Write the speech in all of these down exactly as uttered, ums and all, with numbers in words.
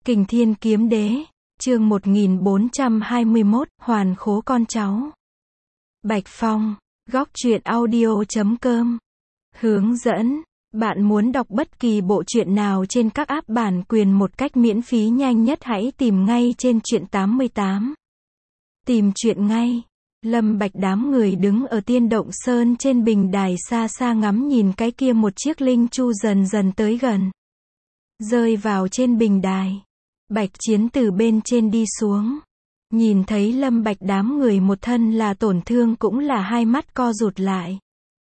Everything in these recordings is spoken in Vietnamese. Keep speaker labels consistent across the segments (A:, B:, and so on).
A: Kình Thiên Kiếm Đế, chương một nghìn bốn trăm hai mươi mốt, Hoàn Khố con cháu. Bạch Phong, góc truyện audio chấm com. Hướng dẫn, bạn muốn đọc bất kỳ bộ truyện nào trên các app bản quyền một cách miễn phí nhanh nhất hãy tìm ngay trên truyện tám mươi tám. Tìm truyện ngay. Lâm Bạch đám người đứng ở Tiên Động Sơn trên bình đài xa xa ngắm nhìn cái kia một chiếc linh chu dần dần tới gần. Rơi vào trên bình đài. Bạch Chiến từ bên trên đi xuống. Nhìn thấy Lâm Bạch đám người một thân là tổn thương cũng là hai mắt co rụt lại.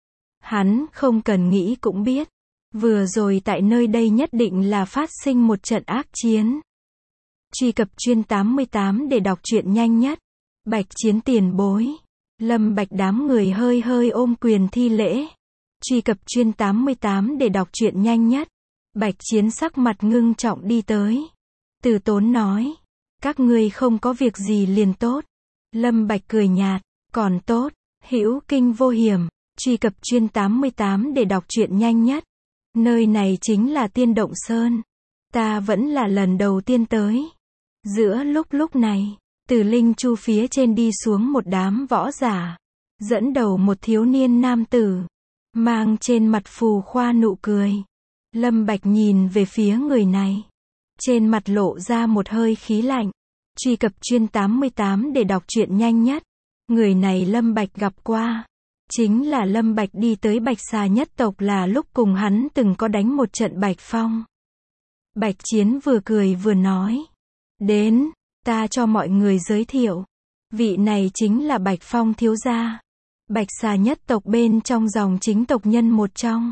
A: Hắn không cần nghĩ cũng biết. Vừa rồi tại nơi đây nhất định là phát sinh một trận ác chiến. Truy cập chuyên tám mươi tám để đọc truyện nhanh nhất. Bạch Chiến tiền bối. Lâm Bạch đám người hơi hơi ôm quyền thi lễ. Truy cập chuyên tám mươi tám để đọc truyện nhanh nhất. Bạch Chiến sắc mặt ngưng trọng đi tới. Từ Tốn nói. Các ngươi không có việc gì liền tốt. Lâm Bạch cười nhạt. Còn tốt. Hữu kinh vô hiểm. Truy cập chuyên tám mươi tám để đọc truyện nhanh nhất. Nơi này chính là Tiên Động Sơn. Ta vẫn là lần đầu tiên tới. Giữa lúc lúc này. Từ linh chu phía trên đi xuống một đám võ giả. Dẫn đầu một thiếu niên nam tử. Mang trên mặt phù khoa nụ cười. Lâm Bạch nhìn về phía người này. Trên mặt lộ ra một hơi khí lạnh. Truy cập chuyên tám mươi tám để đọc truyện nhanh nhất. Người này Lâm Bạch gặp qua. Chính là Lâm Bạch đi tới Bạch Xà nhất tộc là lúc cùng hắn từng có đánh một trận Bạch Phong. Bạch Chiến vừa cười vừa nói. Đến, ta cho mọi người giới thiệu. Vị này chính là Bạch Phong thiếu gia. Bạch Xà nhất tộc bên trong dòng chính tộc nhân một trong.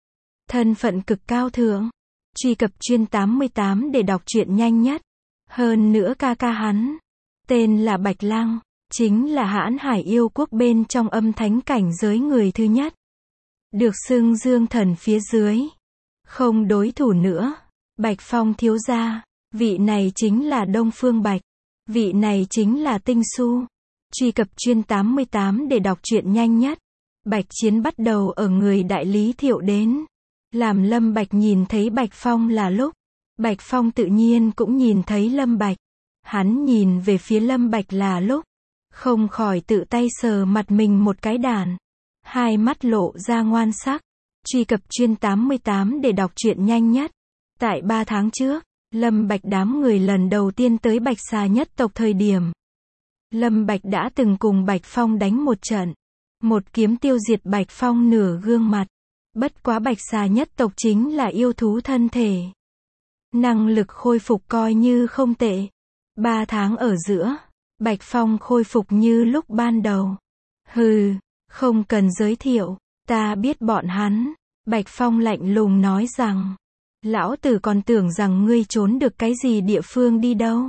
A: Thân phận cực cao thượng. Truy cập chuyên tám mươi tám để đọc truyện nhanh nhất. Hơn nữa ca ca hắn. Tên là Bạch Lăng. Chính là Hãn Hải yêu quốc bên trong âm thánh cảnh giới người thứ nhất. Được xưng Dương Thần phía dưới. Không đối thủ nữa. Bạch Phong thiếu gia. Vị này chính là Đông Phương Bạch. Vị này chính là Tinh Su. Truy cập chuyên tám mươi tám để đọc truyện nhanh nhất. Bạch Chiến bắt đầu ở người đại lý Thiệu đến. Làm Lâm Bạch nhìn thấy Bạch Phong là lúc. Bạch Phong tự nhiên cũng nhìn thấy Lâm Bạch. Hắn nhìn về phía Lâm Bạch là lúc. Không khỏi tự tay sờ mặt mình một cái đàn. Hai mắt lộ ra ngoan sắc. Truy cập chuyên tám mươi tám để đọc truyện nhanh nhất. Tại ba tháng trước, Lâm Bạch đám người lần đầu tiên tới Bạch Xà nhất tộc thời điểm. Lâm Bạch đã từng cùng Bạch Phong đánh một trận. Một kiếm tiêu diệt Bạch Phong nửa gương mặt. Bất quá Bạch Xà nhất tộc chính là yêu thú thân thể. Năng lực khôi phục coi như không tệ. Ba tháng ở giữa, Bạch Phong khôi phục như lúc ban đầu. Hừ, không cần giới thiệu, ta biết bọn hắn. Bạch Phong lạnh lùng nói rằng. Lão tử còn tưởng rằng ngươi trốn được cái gì địa phương đi đâu.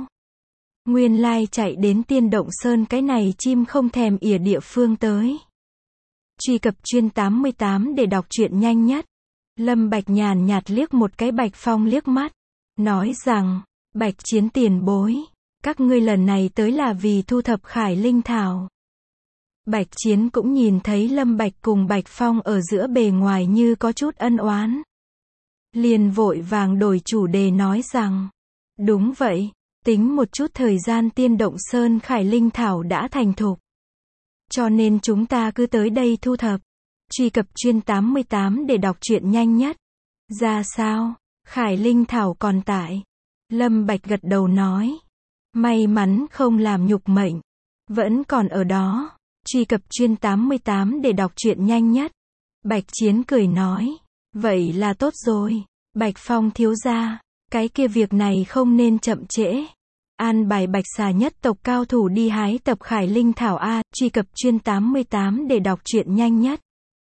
A: Nguyên lai chạy đến Tiên Động Sơn cái này chim không thèm ỉa địa phương tới. Truy cập chuyên tám mươi tám để đọc truyện nhanh nhất. Lâm Bạch nhàn nhạt liếc một cái Bạch Phong liếc mắt. Nói rằng, Bạch Chiến tiền bối. Các ngươi lần này tới là vì thu thập Khải Linh Thảo. Bạch Chiến cũng nhìn thấy Lâm Bạch cùng Bạch Phong ở giữa bề ngoài như có chút ân oán. Liền vội vàng đổi chủ đề nói rằng. Đúng vậy, tính một chút thời gian Tiên Động Sơn Khải Linh Thảo đã thành thục. Cho nên chúng ta cứ tới đây thu thập. Truy cập chuyên tám mươi tám để đọc truyện nhanh nhất. Ra sao? Khải Linh Thảo còn tại. Lâm Bạch gật đầu nói. May mắn không làm nhục mệnh. Vẫn còn ở đó. Truy cập chuyên tám mươi tám để đọc truyện nhanh nhất. Bạch Chiến cười nói. Vậy là tốt rồi. Bạch Phong thiếu gia. Cái kia việc này không nên chậm trễ. An bài Bạch Xà nhất tộc cao thủ đi hái tập Khải Linh Thảo A. Truy cập chuyên tám mươi tám để đọc truyện nhanh nhất.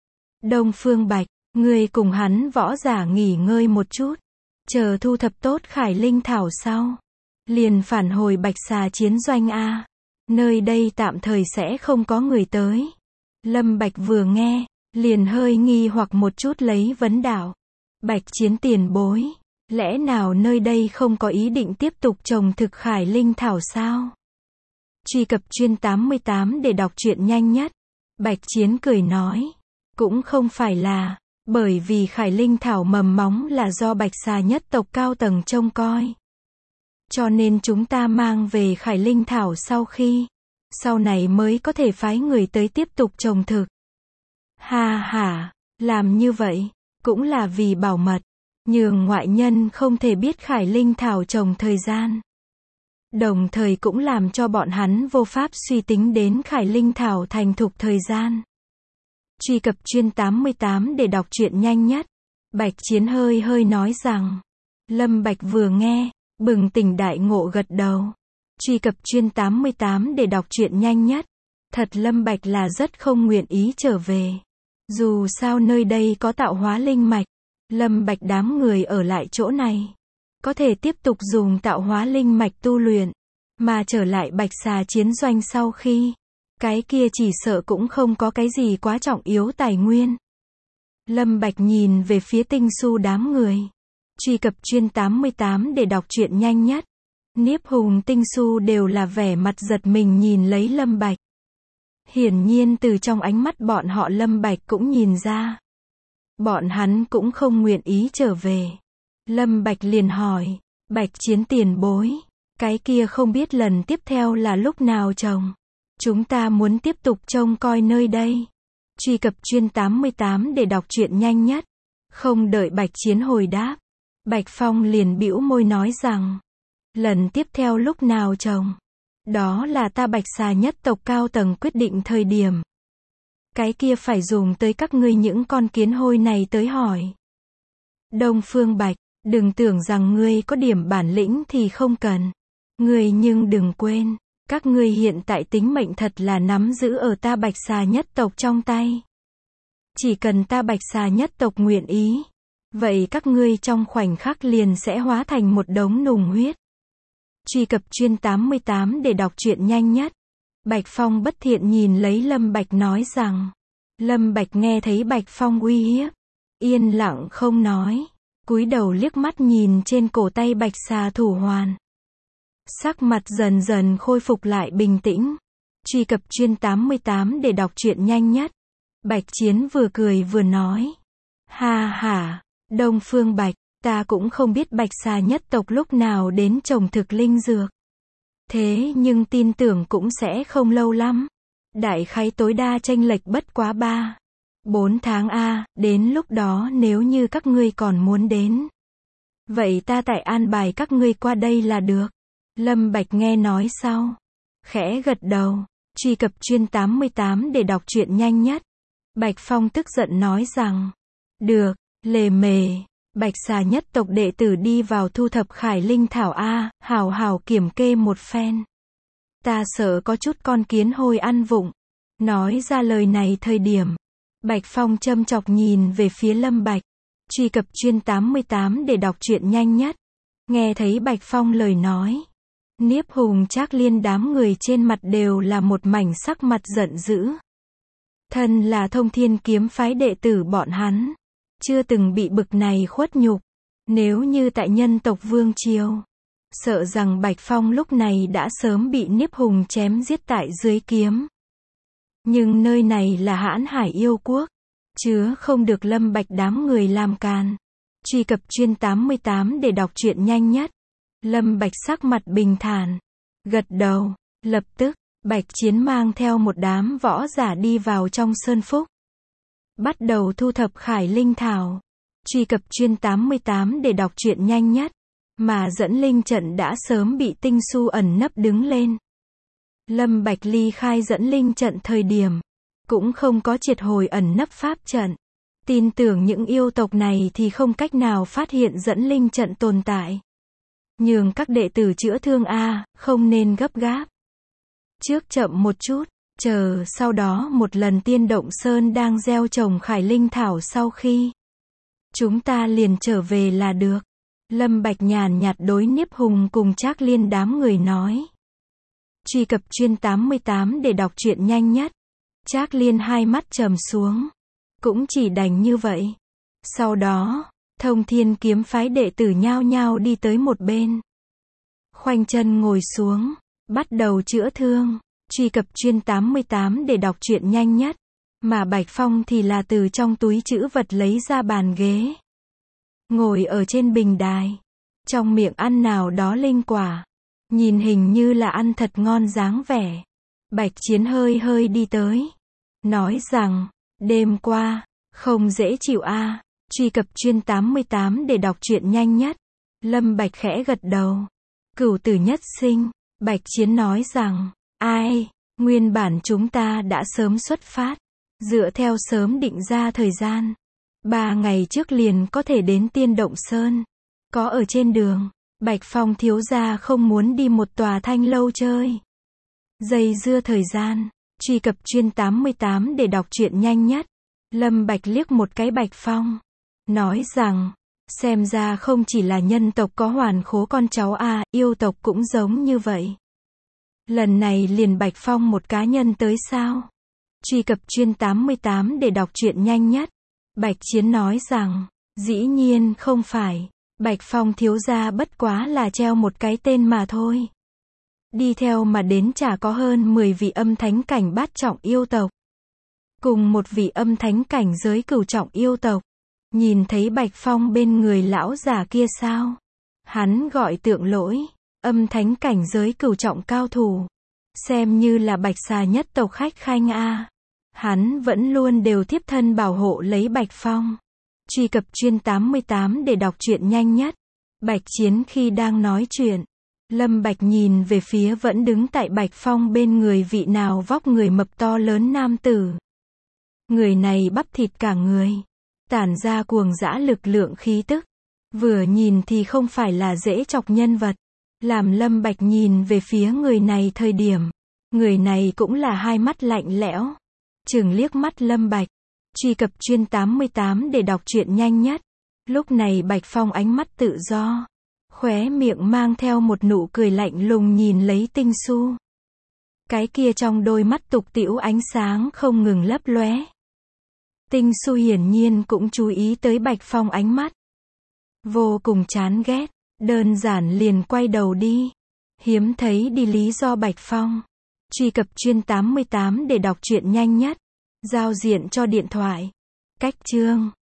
A: Đông Phương Bạch. Ngươi cùng hắn võ giả nghỉ ngơi một chút. Chờ thu thập tốt Khải Linh Thảo sau. Liền phản hồi Bạch Xà chiến doanh A. Nơi đây tạm thời sẽ không có người tới. Lâm Bạch vừa nghe. Liền hơi nghi hoặc một chút lấy vấn đạo. Bạch Chiến tiền bối. Lẽ nào nơi đây không có ý định tiếp tục trồng thực Khải Linh Thảo sao? Truy cập chuyên tám mươi tám để đọc truyện nhanh nhất. Bạch Chiến cười nói. Cũng không phải là. Bởi vì Khải Linh Thảo mầm móng là do Bạch Xà nhất tộc cao tầng trông coi. Cho nên chúng ta mang về Khải Linh Thảo sau khi, sau này mới có thể phái người tới tiếp tục trồng thực. Ha ha, làm như vậy, cũng là vì bảo mật, nhường ngoại nhân không thể biết Khải Linh Thảo trồng thời gian. Đồng thời cũng làm cho bọn hắn vô pháp suy tính đến Khải Linh Thảo thành thục thời gian. Truy cập chuyên tám mươi tám để đọc truyện nhanh nhất. Bạch Chiến hơi hơi nói rằng. Lâm Bạch vừa nghe, bừng tỉnh đại ngộ gật đầu. Truy cập chuyên tám mươi tám để đọc truyện nhanh nhất. Thật Lâm Bạch là rất không nguyện ý trở về. Dù sao nơi đây có tạo hóa linh mạch, Lâm Bạch đám người ở lại chỗ này, có thể tiếp tục dùng tạo hóa linh mạch tu luyện, mà trở lại Bạch Xà chiến doanh sau khi, cái kia chỉ sợ cũng không có cái gì quá trọng yếu tài nguyên. Lâm Bạch nhìn về phía Tinh Su đám người. Truy cập chuyên tám mươi tám để đọc truyện nhanh nhất. Niếp Hùng Tinh Su đều là vẻ mặt giật mình nhìn lấy Lâm Bạch. Hiển nhiên từ trong ánh mắt bọn họ Lâm Bạch cũng nhìn ra. Bọn hắn cũng không nguyện ý trở về. Lâm Bạch liền hỏi, Bạch Chiến tiền bối, cái kia không biết lần tiếp theo là lúc nào trồng. Chúng ta muốn tiếp tục trông coi nơi đây. Truy cập chuyên tám mươi tám để đọc truyện nhanh nhất. Không đợi Bạch Chiến hồi đáp, Bạch Phong liền bĩu môi nói rằng, lần tiếp theo lúc nào trồng? Đó là ta Bạch Xà nhất tộc cao tầng quyết định thời điểm. Cái kia phải dùng tới các ngươi những con kiến hôi này tới hỏi. Đông Phương Bạch, đừng tưởng rằng ngươi có điểm bản lĩnh thì không cần. Ngươi nhưng đừng quên, các ngươi hiện tại tính mệnh thật là nắm giữ ở ta Bạch Xà nhất tộc trong tay. Chỉ cần ta Bạch Xà nhất tộc nguyện ý, vậy các ngươi trong khoảnh khắc liền sẽ hóa thành một đống nùng huyết. Truy cập chuyên tám mươi tám để đọc truyện nhanh nhất. Bạch Phong bất thiện nhìn lấy Lâm Bạch nói rằng. Lâm Bạch nghe thấy Bạch Phong uy hiếp, yên lặng không nói, cúi đầu liếc mắt nhìn trên cổ tay Bạch Xà thủ hoàn. Sắc mặt dần dần khôi phục lại bình tĩnh. Truy cập chuyên tám mươi tám để đọc truyện nhanh nhất. Bạch Chiến vừa cười vừa nói. Ha ha, Đông Phương Bạch, ta cũng không biết Bạch Xà nhất tộc lúc nào đến trồng thực linh dược. Thế nhưng tin tưởng cũng sẽ không lâu lắm. Đại khái tối đa chênh lệch bất quá ba, bốn tháng a, đến lúc đó nếu như các ngươi còn muốn đến, vậy ta tại an bài các ngươi qua đây là được. Lâm Bạch nghe nói sau, khẽ gật đầu. Truy cập chuyên tám mươi tám để đọc truyện nhanh nhất. Bạch Phong tức giận nói rằng, được, lề mề, Bạch Xà nhất tộc đệ tử đi vào thu thập Khải Linh Thảo a, hào hào kiểm kê một phen. Ta sợ có chút con kiến hôi ăn vụng. Nói ra lời này thời điểm, Bạch Phong châm chọc nhìn về phía Lâm Bạch. Truy cập chuyên tám mươi tám để đọc truyện nhanh nhất. Nghe thấy Bạch Phong lời nói, Niếp Hùng Trác Liên đám người trên mặt đều là một mảnh sắc mặt giận dữ. Thân là Thông Thiên kiếm phái đệ tử bọn hắn, chưa từng bị bực này khuất nhục. Nếu như tại nhân tộc Vương Triều, sợ rằng Bạch Phong lúc này đã sớm bị Niếp Hùng chém giết tại dưới kiếm. Nhưng nơi này là Hãn Hải yêu quốc, chứa không được Lâm Bạch đám người làm càn. Truy cập chuyên tám mươi tám để đọc truyện nhanh nhất. Lâm Bạch sắc mặt bình thản, gật đầu. Lập tức, Bạch Chiến mang theo một đám võ giả đi vào trong sơn phúc, bắt đầu thu thập Khải Linh Thảo. Truy cập chuyên tám mươi tám để đọc truyện nhanh nhất. Mà dẫn linh trận đã sớm bị Tinh Su ẩn nấp đứng lên. Lâm Bạch ly khai dẫn linh trận thời điểm, cũng không có triệt hồi ẩn nấp pháp trận. Tin tưởng những yêu tộc này thì không cách nào phát hiện dẫn linh trận tồn tại. Nhường các đệ tử chữa thương a, không nên gấp gáp. Trước chậm một chút, chờ sau đó một lần Tiên Động Sơn đang gieo trồng Khải Linh Thảo sau khi, chúng ta liền trở về là được. Lâm Bạch nhàn nhạt đối Niếp Hùng cùng Trác Liên đám người nói. Truy cập chuyên tám mươi tám để đọc truyện nhanh nhất. Trác Liên hai mắt trầm xuống, cũng chỉ đành như vậy. Sau đó, Thông Thiên kiếm phái đệ tử nhao nhao đi tới một bên, khoanh chân ngồi xuống, bắt đầu chữa thương. Truy cập chuyên tám mươi tám để đọc truyện nhanh nhất. Mà Bạch Phong thì là từ trong túi trữ vật lấy ra bàn ghế, ngồi ở trên bình đài. trong miệng ăn nào đó linh quả. Nhìn hình như là ăn thật ngon dáng vẻ. Bạch Chiến hơi hơi đi tới. Nói rằng, đêm qua, không dễ chịu a à. Truy cập chuyên tám mươi tám để đọc truyện nhanh nhất. Lâm Bạch khẽ gật đầu. Cửu tử nhất sinh. Bạch Chiến nói rằng, ai, nguyên bản chúng ta đã sớm xuất phát. Dựa theo sớm định ra thời gian. Ba ngày trước liền có thể đến Tiên Động Sơn. Có ở trên đường, Bạch Phong thiếu gia không muốn đi một tòa thanh lâu chơi. Dây dưa thời gian. Truy cập chuyên tám mươi tám để đọc truyện nhanh nhất. Lâm Bạch liếc một cái Bạch Phong. Nói rằng, xem ra không chỉ là nhân tộc có hoàn khố con cháu a à, yêu tộc cũng giống như vậy. Lần này liền Bạch Phong một cá nhân tới sao? Truy cập chuyên tám mươi tám để đọc truyện nhanh nhất. Bạch Chiến nói rằng, dĩ nhiên không phải. Bạch Phong thiếu gia bất quá là treo một cái tên mà thôi. Đi theo mà đến chả có hơn mười vị âm thánh cảnh bát trọng yêu tộc. Cùng một vị âm thánh cảnh giới cửu trọng yêu tộc. Nhìn thấy Bạch Phong bên người lão già kia sao? Hắn gọi Tượng Lỗi, âm thánh cảnh giới cửu trọng cao thủ. Xem như là Bạch Xà nhất tộc khách khanh a. Hắn vẫn luôn đều tiếp thân bảo hộ lấy Bạch Phong. Truy cập chuyên tám mươi tám để đọc truyện nhanh nhất. Bạch Chiến khi đang nói chuyện. Lâm Bạch nhìn về phía vẫn đứng tại Bạch Phong bên người vị nào vóc người mập to lớn nam tử. Người này bắp thịt cả người. Tản ra cuồng dã lực lượng khí tức. Vừa nhìn thì không phải là dễ chọc nhân vật. Làm Lâm Bạch nhìn về phía người này thời điểm. Người này cũng là hai mắt lạnh lẽo. Chừng liếc mắt Lâm Bạch. Truy cập chuyên tám mươi tám để đọc truyện nhanh nhất. Lúc này Bạch Phong ánh mắt tự do. Khóe miệng mang theo một nụ cười lạnh lùng nhìn lấy Tinh Su. Cái kia trong đôi mắt tục tĩu ánh sáng không ngừng lấp lóe. Tinh Su hiển nhiên cũng chú ý tới Bạch Phong ánh mắt. Vô cùng chán ghét. Đơn giản liền quay đầu đi. Hiếm thấy đi lý do Bạch Phong. Truy cập chuyên tám mươi tám để đọc truyện nhanh nhất. Giao diện cho điện thoại. Cách chương